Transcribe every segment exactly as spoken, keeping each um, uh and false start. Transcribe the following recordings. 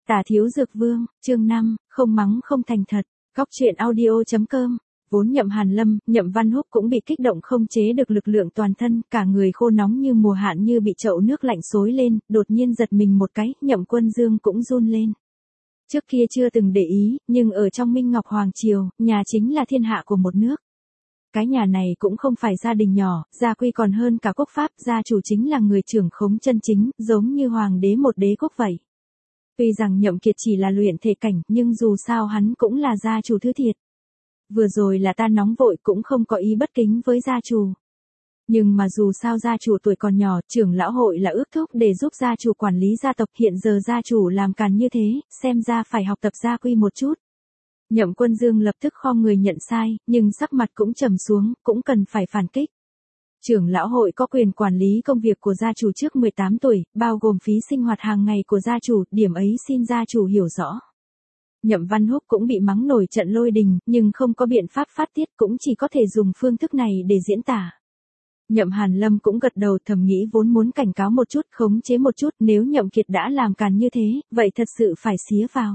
Tả Thiếu Dược Vương, chương năm, không mắng không thành thật. Góc truyện audio chấm com. Vốn Nhậm Hàn Lâm, Nhậm Văn Húc cũng bị kích động không chế được lực lượng toàn thân, cả người khô nóng như mùa hạn, như bị chậu nước lạnh xối lên, đột nhiên giật mình một cái, Nhậm Quân Dương cũng run lên. Trước kia chưa từng để ý, nhưng ở trong Minh Ngọc Hoàng Triều, nhà chính là thiên hạ của một nước. Cái nhà này cũng không phải gia đình nhỏ, gia quy còn hơn cả quốc pháp, gia chủ chính là người trưởng khống chân chính, giống như hoàng đế một đế quốc vậy. Tuy rằng Nhậm Kiệt chỉ là luyện thể cảnh, nhưng dù sao hắn cũng là gia chủ thứ thiệt. Vừa rồi là ta nóng vội, cũng không có ý bất kính với gia chủ. Nhưng mà dù sao gia chủ tuổi còn nhỏ, trưởng lão hội là ước thúc để giúp gia chủ quản lý gia tộc, hiện giờ gia chủ làm càn như thế, xem ra phải học tập gia quy một chút. Nhậm Quân Dương lập tức khom người nhận sai, nhưng sắc mặt cũng trầm xuống, cũng cần phải phản kích. Trưởng lão hội có quyền quản lý công việc của gia chủ trước mười tám tuổi, bao gồm phí sinh hoạt hàng ngày của gia chủ, điểm ấy xin gia chủ hiểu rõ. Nhậm Văn Húc cũng bị mắng nổi trận lôi đình, nhưng không có biện pháp phát tiết, cũng chỉ có thể dùng phương thức này để diễn tả. Nhậm Hàn Lâm cũng gật đầu, thầm nghĩ vốn muốn cảnh cáo một chút, khống chế một chút, nếu Nhậm Kiệt đã làm càn như thế, vậy thật sự phải xía vào.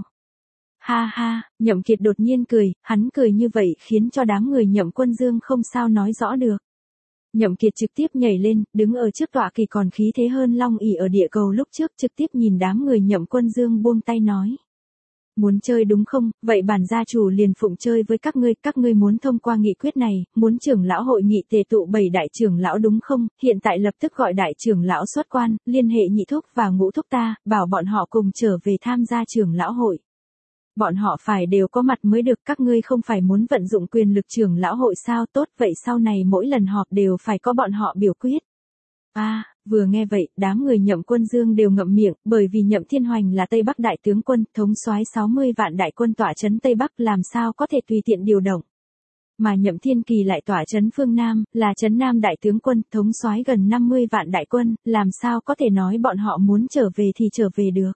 Ha ha, Nhậm Kiệt đột nhiên cười, hắn cười như vậy khiến cho đám người Nhậm Quân Dương không sao nói rõ được. Nhậm Kiệt trực tiếp nhảy lên, đứng ở trước tọa kỳ còn khí thế hơn Long ỷ ở địa cầu lúc trước, trực tiếp nhìn đám người Nhậm Quân Dương buông tay nói. Muốn chơi đúng không, vậy bản gia chủ liền phụng chơi với các ngươi, các ngươi muốn thông qua nghị quyết này, muốn trưởng lão hội nghị tề tụ bảy đại trưởng lão đúng không, hiện tại lập tức gọi đại trưởng lão xuất quan, liên hệ nhị thúc và ngũ thúc ta, bảo bọn họ cùng trở về tham gia trưởng lão hội. Bọn họ phải đều có mặt mới được, các ngươi không phải muốn vận dụng quyền lực trưởng lão hội sao, tốt vậy sau này mỗi lần họp đều phải có bọn họ biểu quyết. A, à, vừa nghe vậy, đám người Nhậm Quân Dương đều ngậm miệng, bởi vì Nhậm Thiên Hoành là Tây Bắc đại tướng quân, thống soái sáu mươi vạn đại quân tỏa trấn Tây Bắc, làm sao có thể tùy tiện điều động. Mà Nhậm Thiên Kỳ lại tỏa trấn phương Nam, là trấn Nam đại tướng quân, thống soái gần năm mươi vạn đại quân, làm sao có thể nói bọn họ muốn trở về thì trở về được.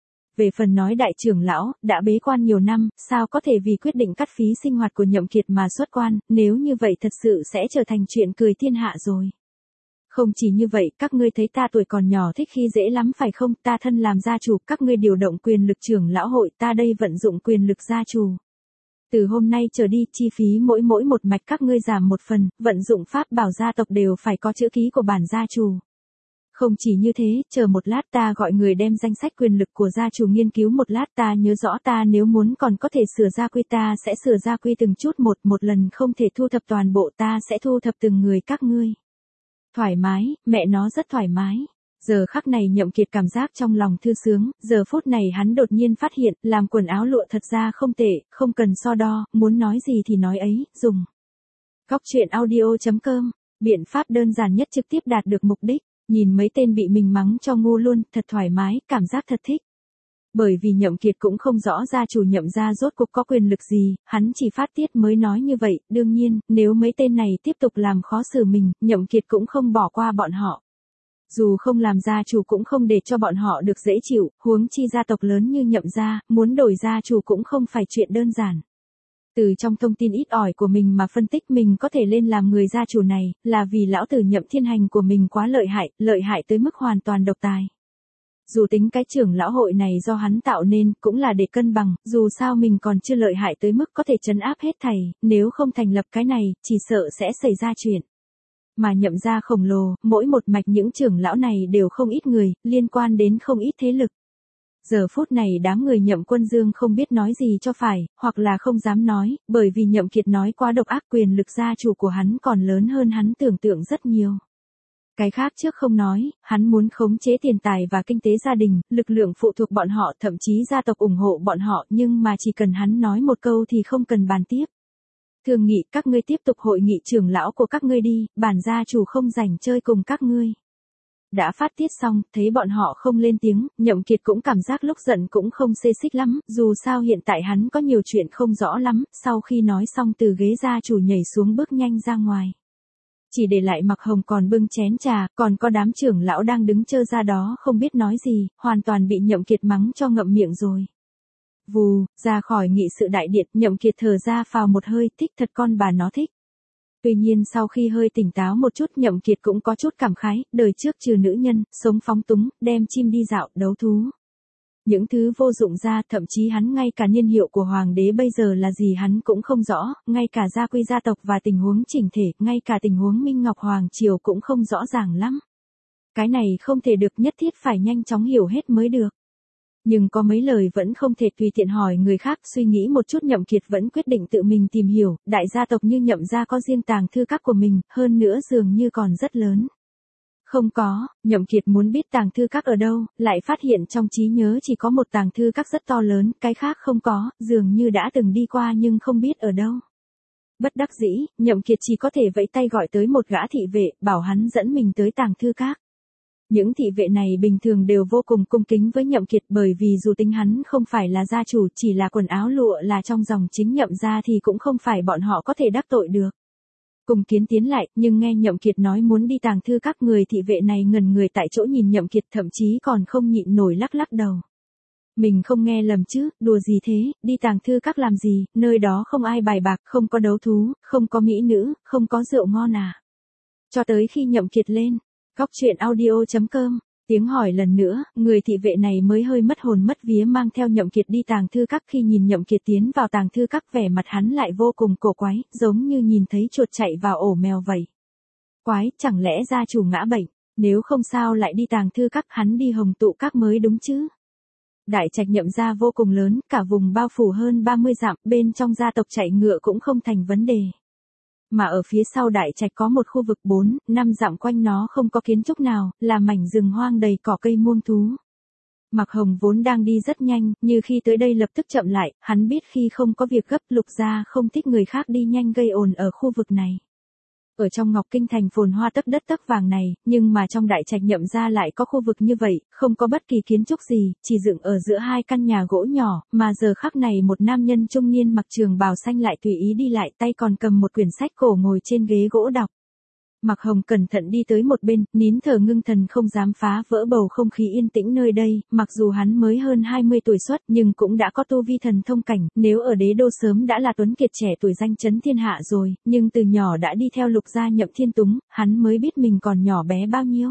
Về phần nói đại trưởng lão, đã bế quan nhiều năm, sao có thể vì quyết định cắt phí sinh hoạt của Nhậm Kiệt mà xuất quan, nếu như vậy thật sự sẽ trở thành chuyện cười thiên hạ rồi. Không chỉ như vậy, các ngươi thấy ta tuổi còn nhỏ thích khi dễ lắm phải không, ta thân làm gia chủ, các ngươi điều động quyền lực trưởng lão hội, ta đây vận dụng quyền lực gia chủ. Từ hôm nay trở đi, chi phí mỗi mỗi một mạch các ngươi giảm một phần, vận dụng pháp bảo gia tộc đều phải có chữ ký của bản gia chủ. Không chỉ như thế, chờ một lát ta gọi người đem danh sách quyền lực của gia chủ nghiên cứu một lát, ta nhớ rõ ta nếu muốn còn có thể sửa gia quy, ta sẽ sửa gia quy từng chút một, một lần không thể thu thập toàn bộ, ta sẽ thu thập từng người các ngươi. Thoải mái, mẹ nó rất thoải mái. Giờ khắc này Nhậm Kiệt cảm giác trong lòng thư sướng, giờ phút này hắn đột nhiên phát hiện, làm quần áo lụa thật ra không tệ, không cần so đo, muốn nói gì thì nói ấy, dùng. Góc truyện audio chấm com, biện pháp đơn giản nhất trực tiếp đạt được mục đích. Nhìn mấy tên bị mình mắng cho ngu luôn, thật thoải mái, cảm giác thật thích. Bởi vì Nhậm Kiệt cũng không rõ gia chủ Nhậm gia rốt cuộc có quyền lực gì, hắn chỉ phát tiết mới nói như vậy, đương nhiên, nếu mấy tên này tiếp tục làm khó xử mình, Nhậm Kiệt cũng không bỏ qua bọn họ. Dù không làm gia chủ cũng không để cho bọn họ được dễ chịu, huống chi gia tộc lớn như Nhậm gia, muốn đổi gia chủ cũng không phải chuyện đơn giản. Từ trong thông tin ít ỏi của mình mà phân tích mình có thể lên làm người gia chủ này, là vì lão tử Nhậm Thiên Hành của mình quá lợi hại, lợi hại tới mức hoàn toàn độc tài. Dù tính cái trưởng lão hội này do hắn tạo nên, cũng là để cân bằng, dù sao mình còn chưa lợi hại tới mức có thể trấn áp hết thảy, nếu không thành lập cái này, chỉ sợ sẽ xảy ra chuyện. Mà Nhậm gia khổng lồ, mỗi một mạch những trưởng lão này đều không ít người, liên quan đến không ít thế lực. Giờ phút này đám người Nhậm Quân Dương không biết nói gì cho phải, hoặc là không dám nói, bởi vì Nhậm Kiệt nói quá độc ác, quyền lực gia chủ của hắn còn lớn hơn hắn tưởng tượng rất nhiều. Cái khác trước không nói, hắn muốn khống chế tiền tài và kinh tế gia đình, lực lượng phụ thuộc bọn họ, thậm chí gia tộc ủng hộ bọn họ, nhưng mà chỉ cần hắn nói một câu thì không cần bàn tiếp. Thương nghị, các ngươi tiếp tục hội nghị trưởng lão của các ngươi đi, bản gia chủ không rảnh chơi cùng các ngươi. Đã phát tiết xong, thấy bọn họ không lên tiếng, Nhậm Kiệt cũng cảm giác lúc giận cũng không xê xích lắm, dù sao hiện tại hắn có nhiều chuyện không rõ lắm, sau khi nói xong từ ghế gia chủ nhảy xuống bước nhanh ra ngoài. Chỉ để lại Mặc Hồng còn bưng chén trà, còn có đám trưởng lão đang đứng trơ ra đó không biết nói gì, hoàn toàn bị Nhậm Kiệt mắng cho ngậm miệng rồi. Vù, ra khỏi nghị sự đại điện, Nhậm Kiệt thở ra phào một hơi, thích thật con bà nó thích. Tuy nhiên sau khi hơi tỉnh táo một chút, Nhậm Kiệt cũng có chút cảm khái, đời trước trừ nữ nhân, sống phóng túng, đem chim đi dạo, đấu thú. Những thứ vô dụng ra, thậm chí hắn ngay cả niên hiệu của hoàng đế bây giờ là gì hắn cũng không rõ, ngay cả gia quy gia tộc và tình huống chỉnh thể, ngay cả tình huống Minh Ngọc Hoàng Triều cũng không rõ ràng lắm. Cái này không thể được, nhất thiết phải nhanh chóng hiểu hết mới được. Nhưng có mấy lời vẫn không thể tùy tiện hỏi người khác, suy nghĩ một chút Nhậm Kiệt vẫn quyết định tự mình tìm hiểu, đại gia tộc như Nhậm gia có riêng tàng thư các của mình, hơn nữa dường như còn rất lớn. Không có, Nhậm Kiệt muốn biết tàng thư các ở đâu, lại phát hiện trong trí nhớ chỉ có một tàng thư các rất to lớn, cái khác không có, dường như đã từng đi qua nhưng không biết ở đâu. Bất đắc dĩ, Nhậm Kiệt chỉ có thể vẫy tay gọi tới một gã thị vệ, bảo hắn dẫn mình tới tàng thư các. Những thị vệ này bình thường đều vô cùng cung kính với Nhậm Kiệt bởi vì dù tính hắn không phải là gia chủ, chỉ là quần áo lụa là trong dòng chính Nhậm gia thì cũng không phải bọn họ có thể đắc tội được. Cùng kiến tiến lại, nhưng nghe Nhậm Kiệt nói muốn đi tàng thư các, người thị vệ này ngẩn người tại chỗ nhìn Nhậm Kiệt, thậm chí còn không nhịn nổi lắc lắc đầu. Mình không nghe lầm chứ, đùa gì thế, đi tàng thư các làm gì, nơi đó không ai bài bạc, không có đấu thú, không có mỹ nữ, không có rượu ngon à. Cho tới khi Nhậm Kiệt lên, Góc truyện audio chấm com, tiếng hỏi lần nữa, người thị vệ này mới hơi mất hồn mất vía mang theo Nhậm Kiệt đi tàng thư các. Khi nhìn Nhậm Kiệt tiến vào tàng thư các, vẻ mặt hắn lại vô cùng cổ quái, giống như nhìn thấy chuột chạy vào ổ mèo vậy. Quái, chẳng lẽ gia chủ ngã bệnh, nếu không sao lại đi tàng thư các, hắn đi hồng tụ các mới đúng chứ. Đại trạch Nhậm gia vô cùng lớn, cả vùng bao phủ hơn ba mươi dặm, bên trong gia tộc chạy ngựa cũng không thành vấn đề. Mà ở phía sau đại trạch có một khu vực bốn, năm dặm quanh nó không có kiến trúc nào, là mảnh rừng hoang đầy cỏ cây muông thú. Mạc Hồng vốn đang đi rất nhanh, như khi tới đây lập tức chậm lại, hắn biết khi không có việc gấp, Lục gia không thích người khác đi nhanh gây ồn ở khu vực này. Ở trong Ngọc Kinh thành phồn hoa tấc đất tấc vàng này, nhưng mà trong đại trạch Nhậm gia lại có khu vực như vậy, không có bất kỳ kiến trúc gì, chỉ dựng ở giữa hai căn nhà gỗ nhỏ, mà giờ khắc này một nam nhân trung niên mặc trường bào xanh lại tùy ý đi lại, tay còn cầm một quyển sách cổ ngồi trên ghế gỗ đọc. Mạc Hồng cẩn thận đi tới một bên, nín thở ngưng thần không dám phá vỡ bầu không khí yên tĩnh nơi đây, mặc dù hắn mới hơn hai mươi tuổi xuất nhưng cũng đã có tu vi thần thông cảnh, nếu ở đế đô sớm đã là tuấn kiệt trẻ tuổi danh chấn thiên hạ rồi, nhưng từ nhỏ đã đi theo Lục gia Nhậm Thiên Túng, hắn mới biết mình còn nhỏ bé bao nhiêu.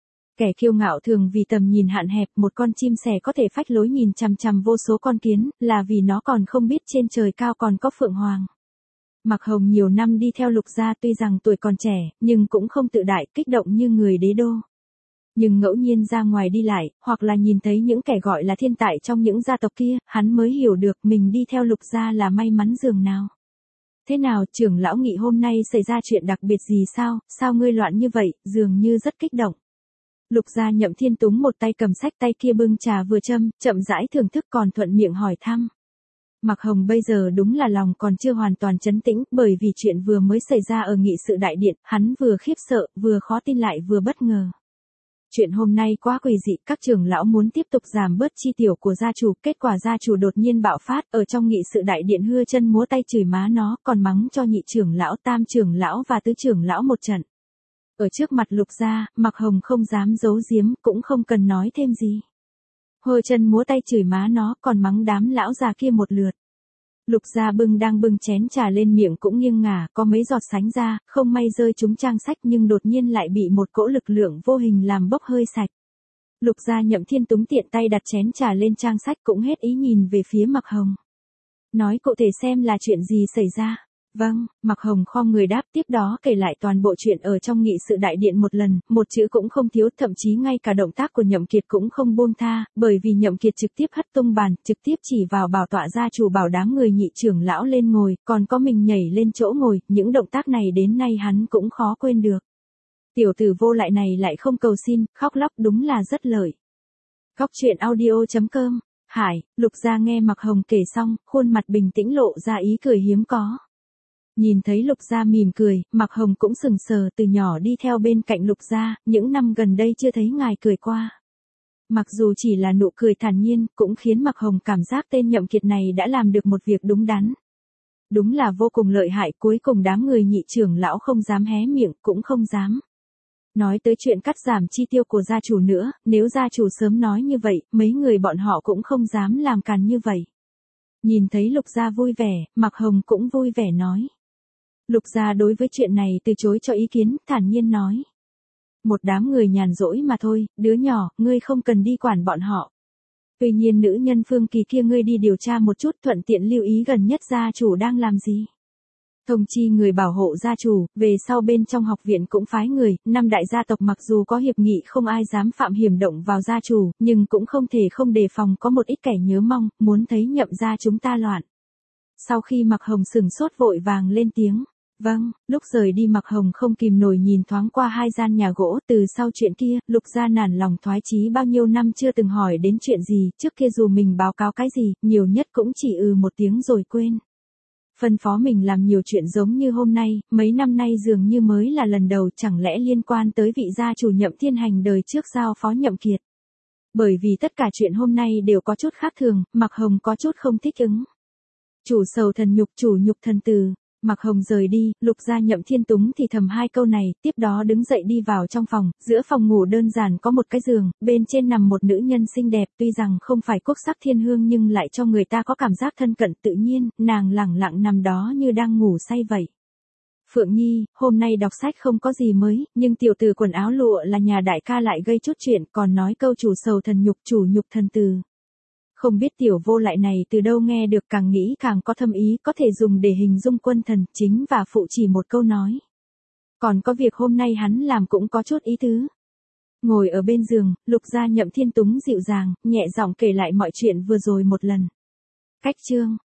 Kẻ kiêu ngạo thường vì tầm nhìn hạn hẹp, một con chim sẻ có thể phách lối nhìn chằm chằm vô số con kiến, là vì nó còn không biết trên trời cao còn có phượng hoàng. Mạc Hồng nhiều năm đi theo Lục gia, tuy rằng tuổi còn trẻ, nhưng cũng không tự đại, kích động như người đế đô. Nhưng ngẫu nhiên ra ngoài đi lại, hoặc là nhìn thấy những kẻ gọi là thiên tài trong những gia tộc kia, hắn mới hiểu được mình đi theo Lục gia là may mắn dường nào. Thế nào, trưởng lão Nghị, hôm nay xảy ra chuyện đặc biệt gì sao, sao ngươi loạn như vậy, dường như rất kích động. Lục gia Nhậm Thiên Túng một tay cầm sách, tay kia bưng trà vừa châm, chậm rãi thưởng thức còn thuận miệng hỏi thăm. Mạc Hồng bây giờ đúng là lòng còn chưa hoàn toàn trấn tĩnh, bởi vì chuyện vừa mới xảy ra ở nghị sự đại điện, hắn vừa khiếp sợ, vừa khó tin lại vừa bất ngờ. Chuyện hôm nay quá quỷ dị, các trưởng lão muốn tiếp tục giảm bớt chi tiểu của gia chủ, kết quả gia chủ đột nhiên bạo phát, ở trong nghị sự đại điện hưa chân múa tay chửi má nó, còn mắng cho nhị trưởng lão, tam trưởng lão và tứ trưởng lão một trận. Ở trước mặt Lục gia, Mạc Hồng không dám giấu giếm, cũng không cần nói thêm gì. Hơ chân múa tay chửi má nó, còn mắng đám lão già kia một lượt. Lục gia bưng đang bưng chén trà lên miệng cũng nghiêng ngả, có mấy giọt sánh ra, không may rơi trúng trang sách nhưng đột nhiên lại bị một cỗ lực lượng vô hình làm bốc hơi sạch. Lục gia Nhậm Thiên Túng tiện tay đặt chén trà lên trang sách cũng hết ý nhìn về phía Mạc Hồng. Nói cụ thể xem là chuyện gì xảy ra. Vâng, Mạc Hồng khom người đáp, tiếp đó kể lại toàn bộ chuyện ở trong nghị sự đại điện một lần, một chữ cũng không thiếu, thậm chí ngay cả động tác của Nhậm Kiệt cũng không buông tha, bởi vì Nhậm Kiệt trực tiếp hất tung bàn, trực tiếp chỉ vào bảo tọa gia chủ bảo đám người nhị trưởng lão lên ngồi, còn có mình nhảy lên chỗ ngồi, những động tác này đến nay hắn cũng khó quên được. Tiểu tử vô lại này lại không cầu xin, khóc lóc, đúng là rất lợi. Góc truyện audio chấm com, Hải, Lục gia nghe Mạc Hồng kể xong, khuôn mặt bình tĩnh lộ ra ý cười hiếm có. Nhìn thấy Lục gia mỉm cười, Mạc Hồng cũng sừng sờ, từ nhỏ đi theo bên cạnh Lục gia, những năm gần đây chưa thấy ngài cười qua. Mặc dù chỉ là nụ cười thản nhiên, cũng khiến Mạc Hồng cảm giác tên Nhậm Kiệt này đã làm được một việc đúng đắn. Đúng là vô cùng lợi hại, cuối cùng đám người nhị trưởng lão không dám hé miệng, cũng không dám nói tới chuyện cắt giảm chi tiêu của gia chủ nữa, nếu gia chủ sớm nói như vậy, mấy người bọn họ cũng không dám làm càn như vậy. Nhìn thấy Lục gia vui vẻ, Mạc Hồng cũng vui vẻ nói. Lục gia đối với chuyện này từ chối cho ý kiến, thản nhiên nói. Một đám người nhàn rỗi mà thôi, đứa nhỏ, ngươi không cần đi quản bọn họ. Tuy nhiên nữ nhân Phương Kỳ kia ngươi đi điều tra một chút, thuận tiện lưu ý gần nhất gia chủ đang làm gì. Thông chi người bảo hộ gia chủ, về sau bên trong học viện cũng phái người, năm đại gia tộc mặc dù có hiệp nghị không ai dám phạm hiểm động vào gia chủ, nhưng cũng không thể không đề phòng có một ít kẻ nhớ mong, muốn thấy Nhậm gia chúng ta loạn. Sau khi Mạc Hồng sừng sốt vội vàng lên tiếng. Vâng, lúc rời đi Mạc Hồng không kìm nổi nhìn thoáng qua hai gian nhà gỗ, từ sau chuyện kia, Lục gia nản lòng thoái chí bao nhiêu năm chưa từng hỏi đến chuyện gì, trước kia dù mình báo cáo cái gì, nhiều nhất cũng chỉ ừ một tiếng rồi quên. Phân phó mình làm nhiều chuyện giống như hôm nay, mấy năm nay dường như mới là lần đầu, chẳng lẽ liên quan tới vị gia chủ Nhậm Thiên Hành đời trước giao phó Nhậm Kiệt. Bởi vì tất cả chuyện hôm nay đều có chút khác thường, Mạc Hồng có chút không thích ứng. Chủ sầu thần nhục, chủ nhục thần từ. Mạc Hồng rời đi, Lục gia Nhậm Thiên Túng thì thầm hai câu này, tiếp đó đứng dậy đi vào trong phòng, giữa phòng ngủ đơn giản có một cái giường, bên trên nằm một nữ nhân xinh đẹp, tuy rằng không phải quốc sắc thiên hương nhưng lại cho người ta có cảm giác thân cận tự nhiên, nàng lẳng lặng nằm đó như đang ngủ say vậy. Phượng Nhi, hôm nay đọc sách không có gì mới, nhưng tiểu tử quần áo lụa là nhà đại ca lại gây chút chuyện, còn nói câu chủ sầu thần nhục, chủ nhục thần từ. Không biết tiểu vô lại này từ đâu nghe được, càng nghĩ càng có thâm ý, có thể dùng để hình dung quân thần, chính và phụ chỉ một câu nói. Còn có việc hôm nay hắn làm cũng có chút ý tứ. Ngồi ở bên giường, Lục gia Nhậm Thiên Túng dịu dàng, nhẹ giọng kể lại mọi chuyện vừa rồi một lần. Cách chương.